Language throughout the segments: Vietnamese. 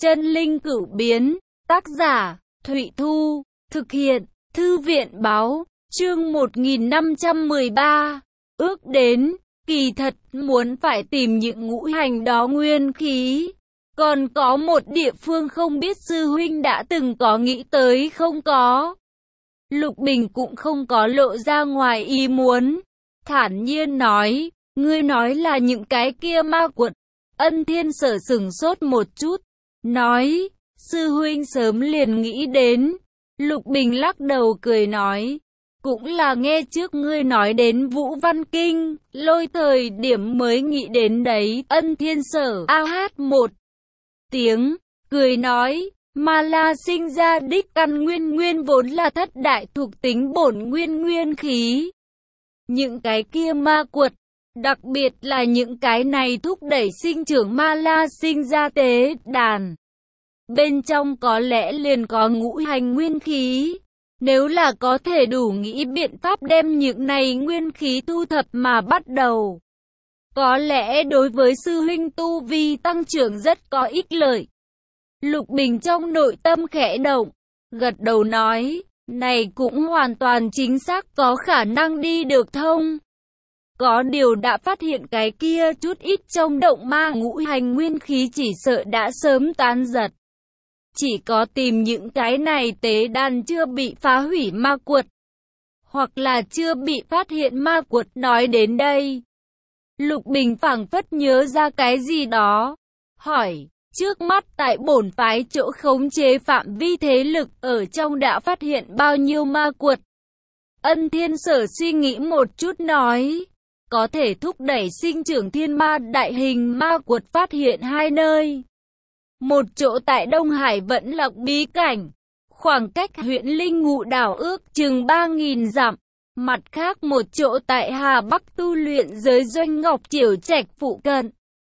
Chân linh cửu biến, tác giả, Thụy Thu, thực hiện, Thư viện báo, chương 1513, ước đến, kỳ thật, muốn phải tìm những ngũ hành đó nguyên khí. Còn có một địa phương không biết sư huynh đã từng có nghĩ tới không có. Lục Bình cũng không có lộ ra ngoài ý muốn, thản nhiên nói, ngươi nói là những cái kia ma quật. Ân Thiên Sở sửng sốt một chút, nói, sư huynh sớm liền nghĩ đến. Lục Bình lắc đầu cười nói, cũng là nghe trước ngươi nói đến Vũ Văn Kinh, lôi thời điểm mới nghĩ đến đấy. Ân Thiên Sở a hát một tiếng, cười nói, Ma La sinh ra đích căn nguyên vốn là thất đại thuộc tính bổn nguyên khí. Những cái kia ma quật, đặc biệt là những cái này thúc đẩy sinh trưởng Ma La sinh ra tế đàn. Bên trong có lẽ liền có ngũ hành nguyên khí. Nếu là có thể đủ nghĩ biện pháp đem những này nguyên khí thu thập mà bắt đầu, có lẽ đối với sư huynh tu vi tăng trưởng rất có ích lợi. Lục Bình trong nội tâm khẽ động, gật đầu nói, này cũng hoàn toàn chính xác có khả năng đi được thông. Có điều đã phát hiện cái kia chút ít trong động ma ngũ hành nguyên khí chỉ sợ đã sớm tán giật. Chỉ có tìm những cái này tế đàn chưa bị phá hủy ma quật, hoặc là chưa bị phát hiện ma quật. Nói đến đây, Lục Bình phảng phất nhớ ra cái gì đó, hỏi, trước mắt tại bổn phái chỗ khống chế phạm vi thế lực ở trong đã phát hiện bao nhiêu ma quật? Ân Thiên Sở suy nghĩ một chút nói, có thể thúc đẩy sinh trưởng thiên ma đại hình ma quật phát hiện 2 nơi. Một chỗ tại Đông Hải Vẫn Lạc bí cảnh, khoảng cách huyện Linh Ngụ đảo ước chừng 3.000 dặm. Mặt khác một chỗ tại Hà Bắc tu luyện giới Doanh Ngọc Triều Trạch phụ cận,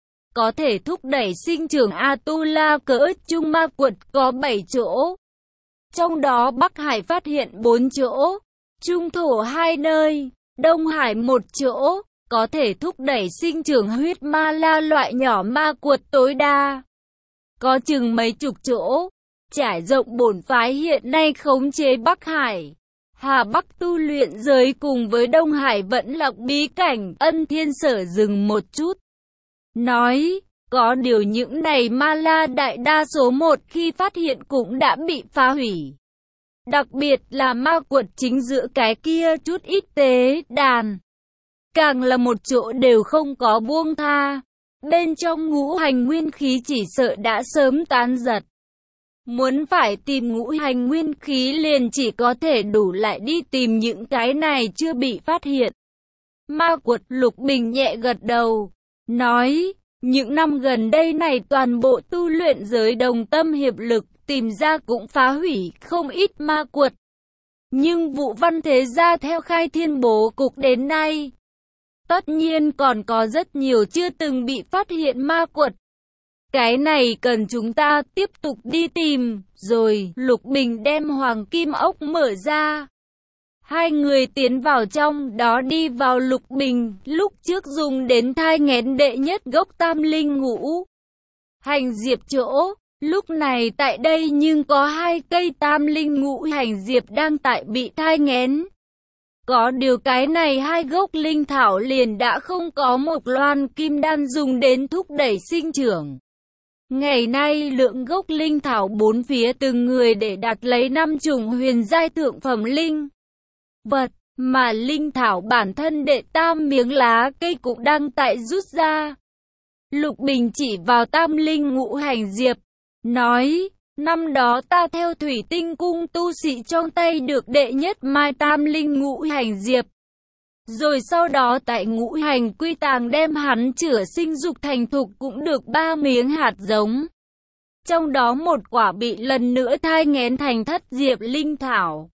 có thể thúc đẩy sinh trưởng A-tu-la cỡ trung ma quật có 7 chỗ. Trong đó Bắc Hải phát hiện 4 chỗ, Trung Thổ 2 nơi, Đông Hải 1 chỗ, có thể thúc đẩy sinh trưởng huyết ma la loại nhỏ ma quật tối đa. Có chừng mấy chục chỗ, trải rộng bổn phái hiện nay khống chế Bắc Hải, Hà Bắc tu luyện giới cùng với Đông Hải Vẫn Lạc bí cảnh. Ân Thiên Sở dừng một chút, nói, có điều những này ma la đại đa số một khi phát hiện cũng đã bị phá hủy. Đặc biệt là ma quật chính giữa cái kia chút ít tế đàn, càng là một chỗ đều không có buông tha. Bên trong ngũ hành nguyên khí chỉ sợ đã sớm tán giật. Muốn phải tìm ngũ hành nguyên khí liền chỉ có thể đủ lại đi tìm những cái này chưa bị phát hiện ma quật. Lục Bình nhẹ gật đầu, nói, những năm gần đây này toàn bộ tu luyện giới đồng tâm hiệp lực tìm ra cũng phá hủy không ít ma quật. Nhưng Vũ Văn thế gia theo khai thiên bố cục đến nay, tất nhiên còn có rất nhiều chưa từng bị phát hiện ma quật. Cái này cần chúng ta tiếp tục đi tìm. Rồi, Lục Bình đem hoàng kim ốc mở ra. Hai người tiến vào trong đó. Đi vào Lục Bình lúc trước dùng đến thai nghén đệ nhất gốc tam linh ngũ hành diệp chỗ. Lúc này tại đây nhưng có 2 cây tam linh ngũ hành diệp đang tại bị thai nghén. Có điều cái này 2 gốc linh thảo liền đã không có một loan kim đan dùng đến thúc đẩy sinh trưởng. Ngày nay lượng gốc linh thảo 4 phía từng người để đặt lấy 5 chủng huyền giai thượng phẩm linh vật, mà linh thảo bản thân đệ tam miếng lá cây cũng đang tại rút ra. Lục Bình chỉ vào tam linh ngũ hành diệp, nói, năm đó ta theo Thủy Tinh cung tu sĩ trong tay được đệ nhất mai tam linh ngũ hành diệp. Rồi sau đó tại ngũ hành quy tàng đem hắn chữa sinh dục thành thục cũng được 3 miếng hạt giống. Trong đó một quả bị lần nữa thai nghén thành thất diệp linh thảo.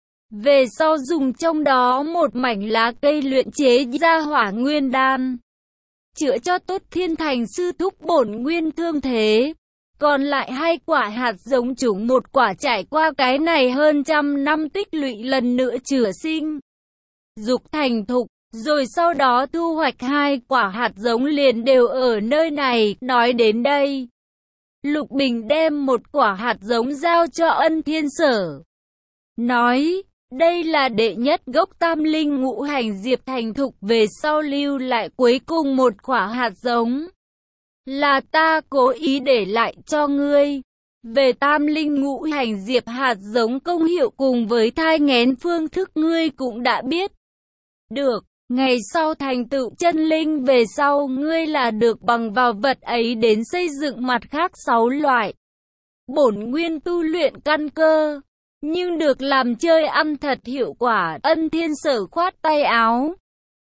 Về sau dùng trong đó một mảnh lá cây luyện chế ra hỏa nguyên đan, chữa cho tốt thiên thành sư thúc bổn nguyên thương thế. Còn lại 2 quả hạt giống chúng một quả trải qua cái này hơn trăm năm tích lũy lần nữa chữa sinh dục thành thục, rồi sau đó thu hoạch 2 quả hạt giống liền đều ở nơi này. Nói đến đây, Lục Bình đem một quả hạt giống giao cho Ân Thiên Sở. Nói, đây là đệ nhất gốc tam linh ngũ hành diệp thành thục, về sau lưu lại cuối cùng một quả hạt giống. Là ta cố ý để lại cho ngươi. Về tam linh ngũ hành diệp hạt giống công hiệu cùng với thai nghén phương thức ngươi cũng đã biết. Được, ngày sau thành tựu chân linh về sau ngươi là được bằng vào vật ấy đến xây dựng mặt khác 6 loại bổn nguyên tu luyện căn cơ. Nhưng được làm chơi ăn thật hiệu quả. Ân Thiên Sở khoát tay áo.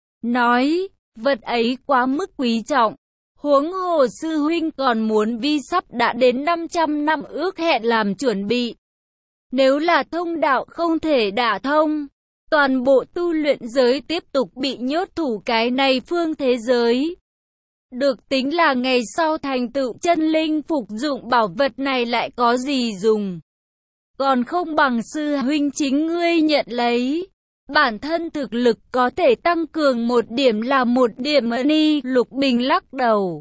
Nói, vật ấy quá mức quý trọng. Huống hồ sư huynh còn muốn vi sắp đã đến 500 năm ước hẹn làm chuẩn bị. Nếu là thông đạo không thể đả thông, toàn bộ tu luyện giới tiếp tục bị nhốt thủ cái này phương thế giới. Được tính là ngày sau thành tựu chân linh phục dụng bảo vật này lại có gì dùng. Còn không bằng sư huynh chính ngươi nhận lấy. Bản thân thực lực có thể tăng cường một điểm là một điểm đi. Lục Bình lắc đầu.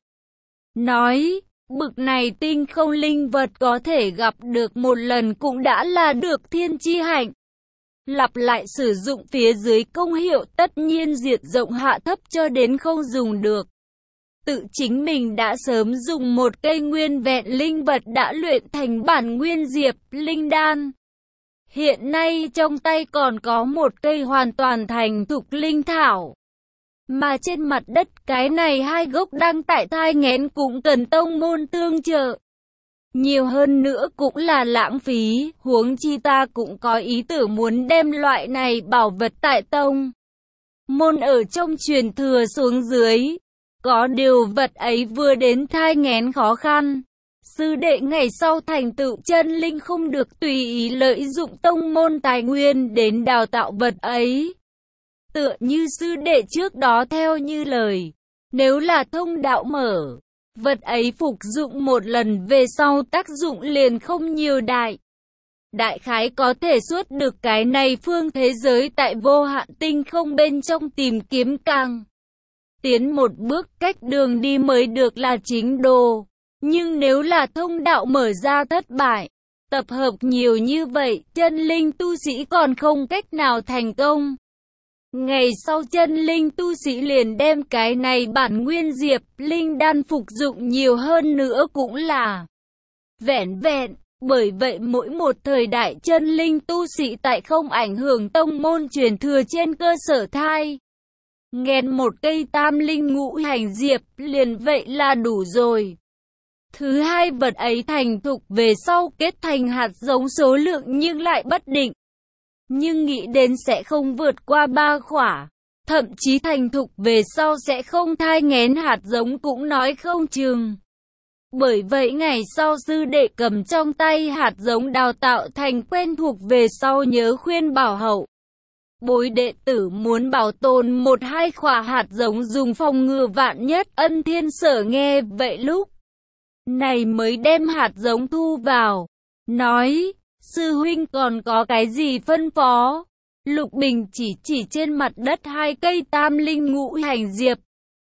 Nói, bực này tinh không linh vật có thể gặp được một lần cũng đã là được thiên chi hạnh. Lặp lại sử dụng phía dưới công hiệu tất nhiên diệt rộng hạ thấp cho đến không dùng được. Tự chính mình đã sớm dùng một cây nguyên vẹn linh vật đã luyện thành bản nguyên diệp linh đan. Hiện nay trong tay còn có một cây hoàn toàn thành thục linh thảo. Mà trên mặt đất cái này 2 gốc đang tại thai nghén cũng cần tông môn tương trợ. Nhiều hơn nữa cũng là lãng phí, huống chi ta cũng có ý tưởng muốn đem loại này bảo vật tại tông môn ở trong truyền thừa xuống dưới. Có điều vật ấy vừa đến thai nghén khó khăn. Sư đệ ngày sau thành tựu chân linh không được tùy ý lợi dụng tông môn tài nguyên đến đào tạo vật ấy. Tựa như sư đệ trước đó theo như lời, nếu là thông đạo mở, vật ấy phục dụng một lần về sau tác dụng liền không nhiều đại khái có thể suốt được cái này phương thế giới tại vô hạn tinh không bên trong tìm kiếm càng tiến một bước cách đường đi mới được là chính đồ. Nhưng nếu là thông đạo mở ra thất bại, tập hợp nhiều như vậy, chân linh tu sĩ còn không cách nào thành công. Ngày sau chân linh tu sĩ liền đem cái này bản nguyên diệp linh đan phục dụng nhiều hơn nữa cũng là vẻn vẹn. Bởi vậy mỗi một thời đại chân linh tu sĩ tại không ảnh hưởng tông môn truyền thừa trên cơ sở thai nghén một cây tam linh ngũ hành diệp liền vậy là đủ rồi. Thứ hai, vật ấy thành thục về sau kết thành hạt giống số lượng nhưng lại bất định. Nhưng nghĩ đến sẽ không vượt qua 3 quả. Thậm chí thành thục về sau sẽ không thai nghén hạt giống cũng nói không chừng. Bởi vậy ngày sau sư đệ cầm trong tay hạt giống đào tạo thành quen thuộc về sau nhớ khuyên bảo hậu bối đệ tử muốn bảo tồn 1-2 quả hạt giống dùng phòng ngừa vạn nhất. Ân Thiên Sở nghe vậy lúc này mới đem hạt giống thu vào. Nói, sư huynh còn có cái gì phân phó? Lục Bình chỉ trên mặt đất 2 cây tam linh ngũ hành diệp.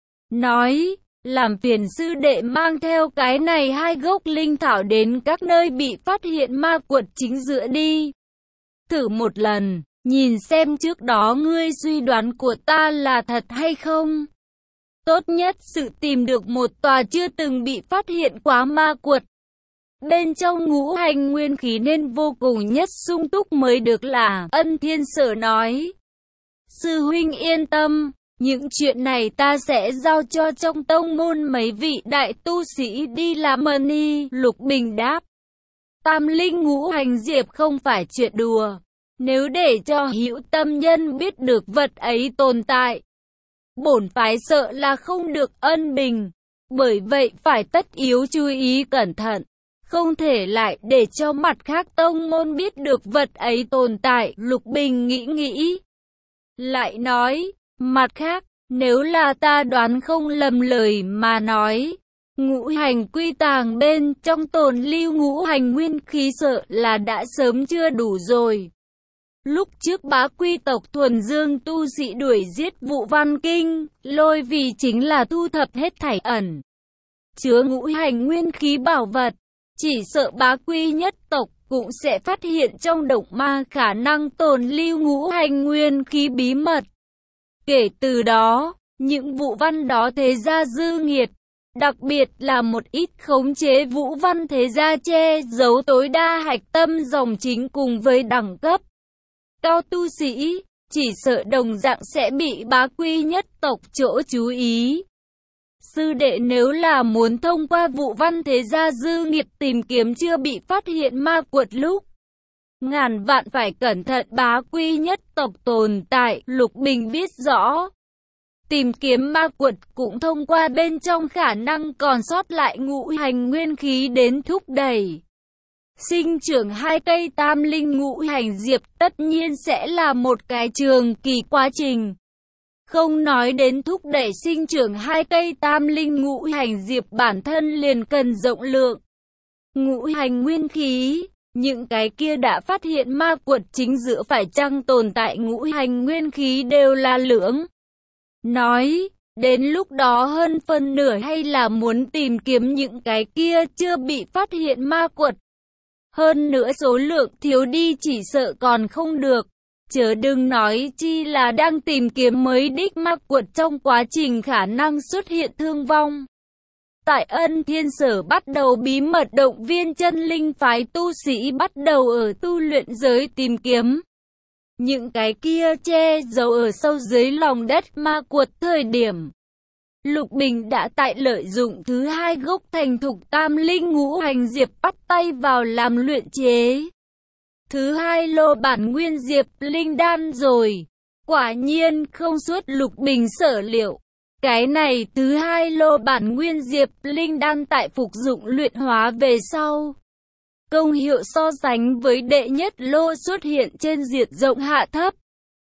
Nói, làm phiền sư đệ mang theo cái này 2 gốc linh thảo đến các nơi bị phát hiện ma quật chính giữa đi. Thử một lần, nhìn xem trước đó ngươi suy đoán của ta là thật hay không. Tốt nhất sự tìm được một tòa chưa từng bị phát hiện quá ma quật. Bên trong ngũ hành nguyên khí nên vô cùng nhất sung túc mới được là. Ân Thiên Sở nói. Sư huynh yên tâm, những chuyện này ta sẽ giao cho trong tông môn mấy vị đại tu sĩ đi làm đi. Lục Bình đáp. Tam linh ngũ hành diệp không phải chuyện đùa. Nếu để cho hữu tâm nhân biết được vật ấy tồn tại, bổn phái sợ là không được ân bình. Bởi vậy phải tất yếu chú ý cẩn thận. Không thể lại để cho mặt khác tông môn biết được vật ấy tồn tại. Lục Bình nghĩ. Lại nói, mặt khác, nếu là ta đoán không lầm lời mà nói, ngũ hành quy tàng bên trong tồn lưu ngũ hành nguyên khí sợ là đã sớm chưa đủ rồi. Lúc trước bá quy tộc thuần dương tu sĩ đuổi giết Vụ Văn Kinh, lôi vì chính là thu thập hết thảy ẩn chứa ngũ hành nguyên khí bảo vật. Chỉ sợ bá quy nhất tộc cũng sẽ phát hiện trong độc ma khả năng tồn lưu ngũ hành nguyên khí bí mật. Kể từ đó, những vũ văn đó thế gia dư nghiệt, đặc biệt là một ít khống chế vũ văn thế gia che giấu tối đa hạch tâm dòng chính cùng với đẳng cấp cao tu sĩ, chỉ sợ đồng dạng sẽ bị bá quy nhất tộc chỗ chú ý. Sư đệ nếu là muốn thông qua vụ văn thế gia dư nghiệt tìm kiếm chưa bị phát hiện ma quật lúc, ngàn vạn phải cẩn thận bá quy nhất tộc tồn tại, Lục Bình biết rõ. Tìm kiếm ma quật cũng thông qua bên trong khả năng còn sót lại ngũ hành nguyên khí đến thúc đẩy. Sinh trưởng hai cây tam linh ngũ hành diệp tất nhiên sẽ là một cái trường kỳ quá trình. Không nói đến thúc đẩy sinh trưởng hai cây tam linh ngũ hành diệp bản thân liền cần rộng lượng. Ngũ hành nguyên khí, những cái kia đã phát hiện ma quật chính giữa phải chăng tồn tại ngũ hành nguyên khí đều là lưỡng. Nói, đến lúc đó hơn phân nửa hay là muốn tìm kiếm những cái kia chưa bị phát hiện ma quật. Hơn nữa số lượng thiếu đi chỉ sợ còn không được. Chớ đừng nói chi là đang tìm kiếm mới đích ma quật trong quá trình khả năng xuất hiện thương vong. Tại Ân Thiên Sở bắt đầu bí mật động viên chân linh phái tu sĩ bắt đầu ở tu luyện giới tìm kiếm. Những cái kia che giấu ở sâu dưới lòng đất ma quật thời điểm. Lục Bình đã tại lợi dụng thứ hai gốc thành thục tam linh ngũ hành diệp bắt tay vào làm luyện chế. Thứ hai lô bản nguyên diệp linh đan rồi. Quả nhiên không suốt Lục Bình sở liệu. Cái này thứ hai lô bản nguyên diệp linh đan tại phục dụng luyện hóa về sau. Công hiệu so sánh với đệ nhất lô xuất hiện trên diệt rộng hạ thấp.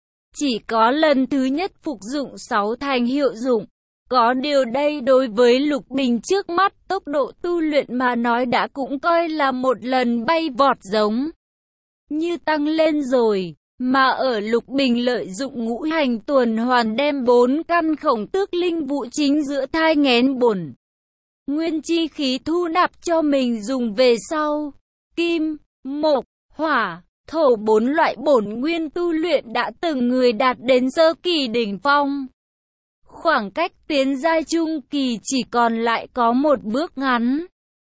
Chỉ có lần thứ nhất phục dụng 6 thành hiệu dụng. Có điều đây đối với Lục Bình trước mắt tốc độ tu luyện mà nói đã cũng coi là một lần bay vọt giống như tăng lên rồi. Mà ở Lục Bình lợi dụng ngũ hành tuần hoàn đem 4 căn khổng tước linh vụ chính giữa thai nghén bổn nguyên chi khí thu nạp cho mình dùng về sau. Kim, mộc, hỏa, thổ 4 loại bổn nguyên tu luyện đã từng người đạt đến sơ kỳ đỉnh phong. Khoảng cách tiến giai trung kỳ chỉ còn lại có một bước ngắn.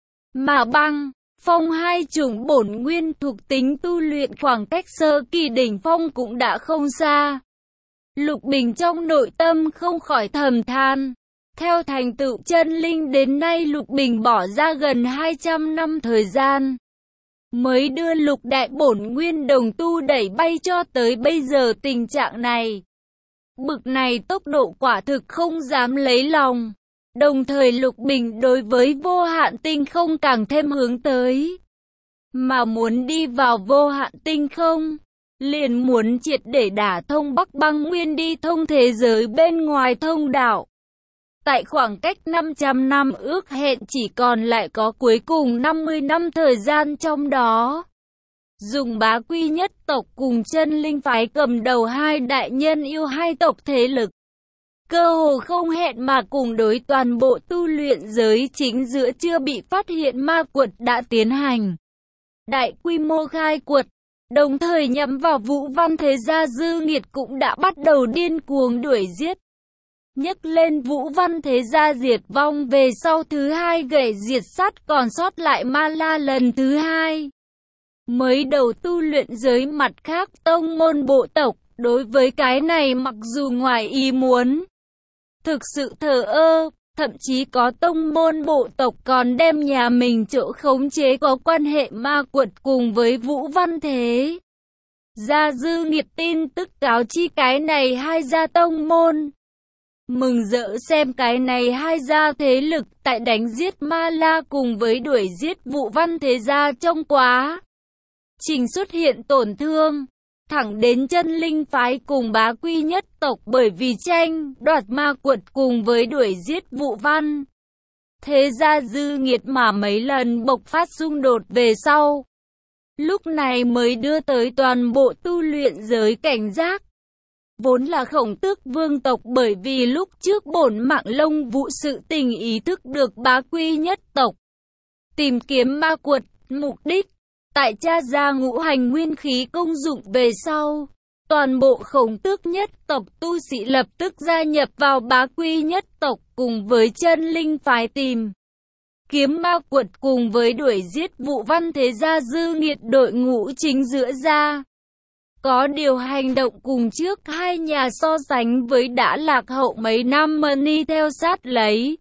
Mà băng, phong hai chủng bổn nguyên thuộc tính tu luyện khoảng cách sơ kỳ đỉnh phong cũng đã không xa. Lục Bình trong nội tâm không khỏi thầm than. Theo thành tựu chân linh đến nay Lục Bình bỏ ra gần 200 năm thời gian. Mới đưa lục đại bổn nguyên đồng tu đẩy bay cho tới bây giờ tình trạng này. Bực này tốc độ quả thực không dám lấy lòng. Đồng thời Lục Bình đối với vô hạn tinh không càng thêm hướng tới. Mà muốn đi vào vô hạn tinh không, liền muốn triệt để đả thông Bắc Băng Nguyên đi thông thế giới bên ngoài thông đạo. Tại khoảng cách 500 năm ước hẹn chỉ còn lại có cuối cùng 50 năm thời gian trong đó. Dùng bá quy nhất tộc cùng chân linh phái cầm đầu hai đại nhân yêu hai tộc thế lực. Cơ hồ không hẹn mà cùng đối toàn bộ tu luyện giới chính giữa chưa bị phát hiện ma quật đã tiến hành. Đại quy mô khai quật, đồng thời nhắm vào vũ văn thế gia dư nghiệt cũng đã bắt đầu điên cuồng đuổi giết. Nhấc lên vũ văn thế gia diệt vong về sau thứ hai gậy diệt sát còn sót lại ma la lần thứ hai. Mới đầu tu luyện giới mặt khác tông môn bộ tộc, đối với cái này mặc dù ngoài ý muốn, thực sự thờ ơ, thậm chí có tông môn bộ tộc còn đem nhà mình chỗ khống chế có quan hệ ma quật cùng với vũ văn thế gia dư nghiệt tin tức cáo chi cái này hai gia tông môn. Mừng rỡ xem cái này hai gia thế lực tại đánh giết ma la cùng với đuổi giết vũ văn thế gia trong quá trình xuất hiện tổn thương, thẳng đến chân linh phái cùng bá quy nhất tộc bởi vì tranh đoạt ma quật cùng với đuổi giết vũ văn thế gia dư nghiệt mà mấy lần bộc phát xung đột về sau. Lúc này mới đưa tới toàn bộ tu luyện giới cảnh giác. Vốn là Khổng Tước vương tộc bởi vì lúc trước bổn mạng lông vụ sự tình ý thức được bá quy nhất tộc Tìm kiếm ma quật, mục đích. Tại tra ra ngũ hành nguyên khí công dụng về sau, toàn bộ Khổng Tước nhất tộc tu sĩ lập tức gia nhập vào Bá Quy nhất tộc cùng với Chân Linh phái tìm kiếm ma quật cùng với đuổi giết Vũ Văn Thế Gia dư nghiệt đội ngũ chính giữa ra. Có điều hành động cùng trước hai nhà so sánh với đã lạc hậu mấy năm Mani theo sát lấy.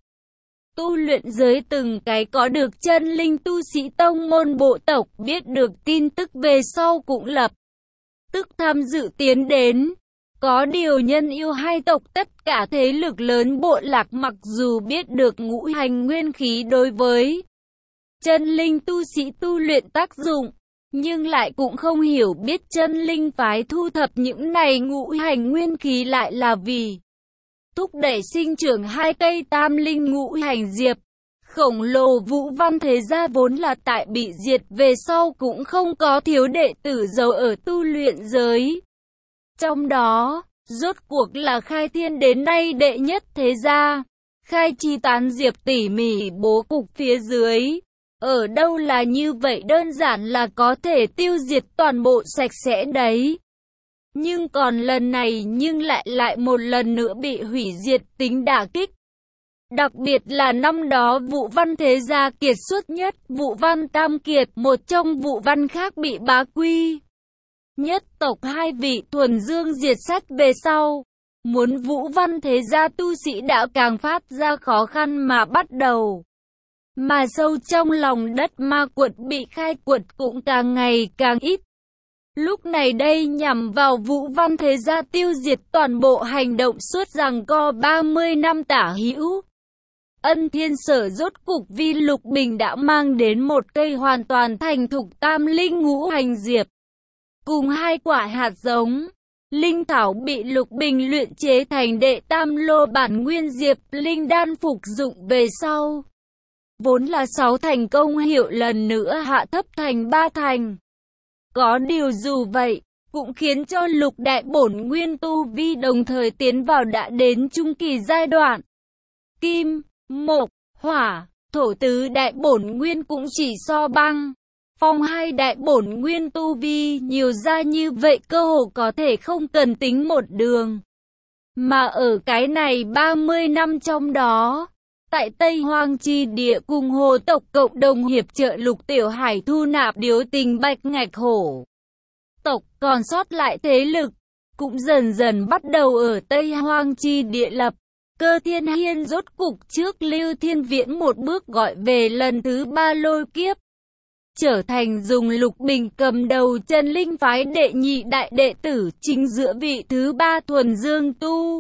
Tu luyện giới từng cái có được Chân Linh tu sĩ tông môn bộ tộc biết được tin tức về sau cũng lập tức tham dự tiến đến. Có điều nhân yêu hai tộc tất cả thế lực lớn bộ lạc mặc dù biết được ngũ hành nguyên khí đối với Chân Linh tu sĩ tu luyện tác dụng, nhưng lại cũng không hiểu biết Chân Linh phái thu thập những này ngũ hành nguyên khí lại là vì thúc đẩy sinh trưởng hai cây tam linh ngũ hành diệp. Khổng lồ Vũ Văn Thế Gia vốn là tại bị diệt về sau cũng không có thiếu đệ tử giàu ở tu luyện giới. Trong đó, rốt cuộc là Khai Thiên đến nay đệ nhất thế gia. Khai Chi tán diệp tỉ mỉ bố cục phía dưới. Ở đâu là như vậy đơn giản là có thể tiêu diệt toàn bộ sạch sẽ đấy. Nhưng còn lần này nhưng lại một lần nữa bị hủy diệt tính đả kích. Đặc biệt là năm đó Vũ Văn Thế Gia kiệt xuất nhất, Vũ Văn Tam Kiệt, một trong Vũ Văn khác bị Bá Quy nhất tộc hai vị thuần dương diệt sát về sau. Muốn Vũ Văn Thế Gia tu sĩ đã càng phát ra khó khăn mà bắt đầu. Mà sâu trong lòng đất ma quật bị khai quật cũng càng ngày càng ít. Lúc này đây nhằm vào Vũ Văn Thế Gia tiêu diệt toàn bộ hành động suốt giằng co 30 năm tả hữu. Ân Thiên Sở rốt cục vì Lục Bình đã mang đến một cây hoàn toàn thành thục tam linh ngũ hành diệp. Cùng hai quả hạt giống, linh thảo bị Lục Bình luyện chế thành đệ tam lô bản nguyên diệp linh đan phục dụng về sau. Vốn là 6 thành công hiệu lần nữa hạ thấp thành 3 thành. Có điều dù vậy, cũng khiến cho Lục Đại bổn nguyên tu vi đồng thời tiến vào đã đến trung kỳ giai đoạn. Kim, mộc, hỏa, thổ tứ đại bổn nguyên cũng chỉ so băng, phong hai đại bổn nguyên tu vi nhiều ra như vậy cơ hồ có thể không cần tính một đường. Mà ở cái này 30 năm trong đó, tại Tây Hoang Chi Địa cùng hồ tộc cộng đồng hiệp trợ Lục Tiểu Hải thu nạp điếu tình bạch ngạch hổ tộc còn sót lại thế lực, cũng dần dần bắt đầu ở Tây Hoang Chi Địa lập. Cơ Thiên Hiên rốt cục trước Lưu Thiên Viễn một bước gọi về lần thứ 3 lôi kiếp. Trở thành dùng Lục Bình cầm đầu Chân Linh phái đệ nhị đại đệ tử chính giữa vị thứ 3 thuần dương tu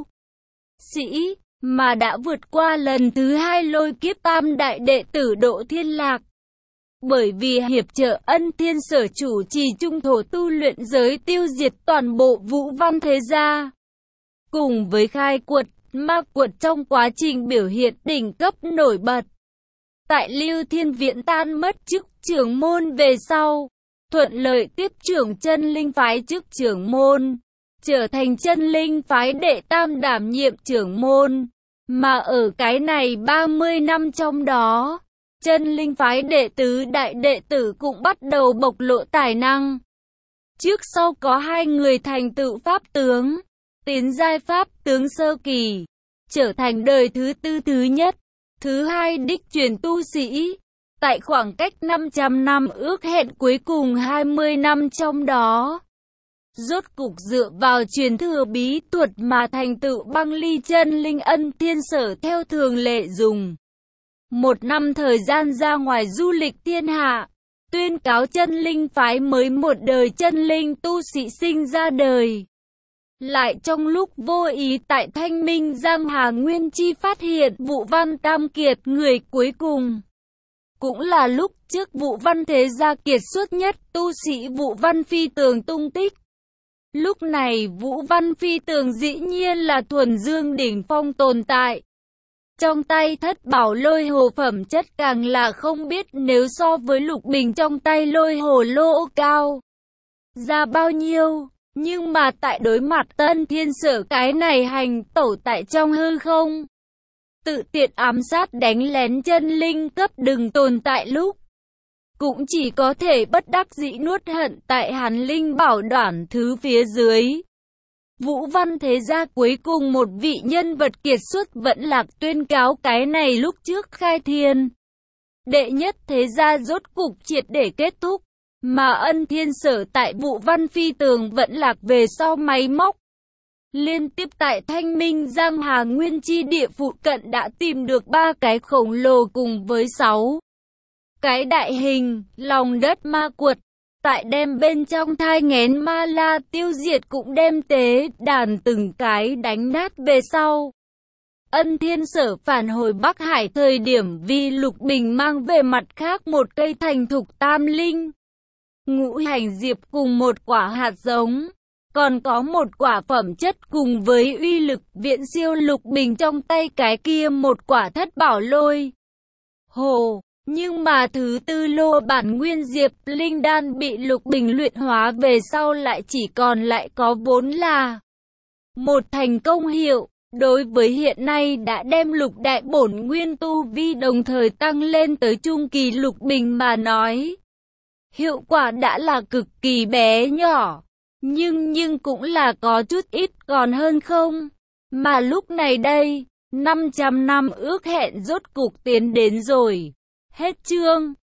sĩ, mà đã vượt qua lần thứ 2 lôi kiếp tam đại đệ tử Độ Thiên Lạc. Bởi vì hiệp trợ Ân Thiên Sở chủ trì trung thổ tu luyện giới tiêu diệt toàn bộ Vũ Văn Thế Gia. Cùng với khai quật, ma quật trong quá trình biểu hiện đỉnh cấp nổi bật. Tại Lưu Thiên Viễn tan mất chức trưởng môn về sau, thuận lợi tiếp trưởng Chân Linh phái chức trưởng môn, trở thành Chân Linh phái đệ tam đảm nhiệm trưởng môn. Mà ở cái này 30 năm trong đó, Chân Linh phái đệ tứ đại đệ tử cũng bắt đầu bộc lộ tài năng. Trước sau có 2 người thành tựu pháp tướng, tiến giai pháp tướng sơ kỳ, trở thành đời thứ 4 thứ nhất, thứ 2 đích truyền tu sĩ. Tại khoảng cách 500 năm ước hẹn cuối cùng 20 năm trong đó, rốt cục dựa vào truyền thừa bí thuật mà thành tựu băng ly chân linh. Ân Thiên Sở theo thường lệ dùng 1 năm thời gian ra ngoài du lịch thiên hạ, tuyên cáo Chân Linh phái mới một đời chân linh tu sĩ sinh ra đời. Lại trong lúc vô ý tại Thanh Minh Giang Hà Nguyên Chi phát hiện Vũ Văn Tam Kiệt người cuối cùng. Cũng là lúc trước Vũ Văn Thế Gia kiệt xuất nhất tu sĩ Vũ Văn Phi Tường tung tích. Lúc này Vũ Văn Phi Tường dĩ nhiên là thuần dương đỉnh phong tồn tại. Trong tay thất bảo lôi hồ phẩm chất càng là không biết nếu so với Lục Bình trong tay lôi hồ lô cao ra bao nhiêu. Nhưng mà tại đối mặt Ân Thiên Sở cái này hành tẩu tại trong hư không, tự tiện ám sát đánh lén chân linh cấp đừng tồn tại lúc, cũng chỉ có thể bất đắc dĩ nuốt hận tại Hàn Linh Bảo Đoản thứ phía dưới. Vũ Văn Thế Gia cuối cùng một vị nhân vật kiệt xuất vẫn Lạc tuyên cáo cái này lúc trước khai thiên. Đệ nhất Thế Gia rốt cục triệt để kết thúc, mà Ân Thiên Sở tại Vũ Văn Phi Tường vẫn Lạc về sau máy móc. Liên tiếp tại Thanh Minh Giang Hà Nguyên chi địa phụ cận đã tìm được 3 cái khổng lồ cùng với 6 cái đại hình, lòng đất ma quật. Tại đem bên trong thai nghén ma la tiêu diệt cũng đem tế đàn từng cái đánh nát về sau. Ân Thiên Sở phản hồi Bắc Hải thời điểm vì Lục Bình mang về mặt khác một cây thành thục tam linh, ngũ hành diệp cùng một quả hạt giống, còn có một quả phẩm chất cùng với uy lực viễn siêu Lục Bình trong tay cái kia một quả thất bảo lôi hồ. Nhưng mà thứ tư lô bản nguyên diệp linh đan bị Lục Bình luyện hóa về sau lại chỉ còn lại có vốn là một thành công hiệu. Đối với hiện nay đã đem lục đại bổn nguyên tu vi đồng thời tăng lên tới trung kỳ Lục Bình mà nói, hiệu quả đã là cực kỳ bé nhỏ, nhưng cũng là có chút ít còn hơn không. Mà lúc này đây, 500 năm ước hẹn rốt cục tiến đến rồi. Hết chương.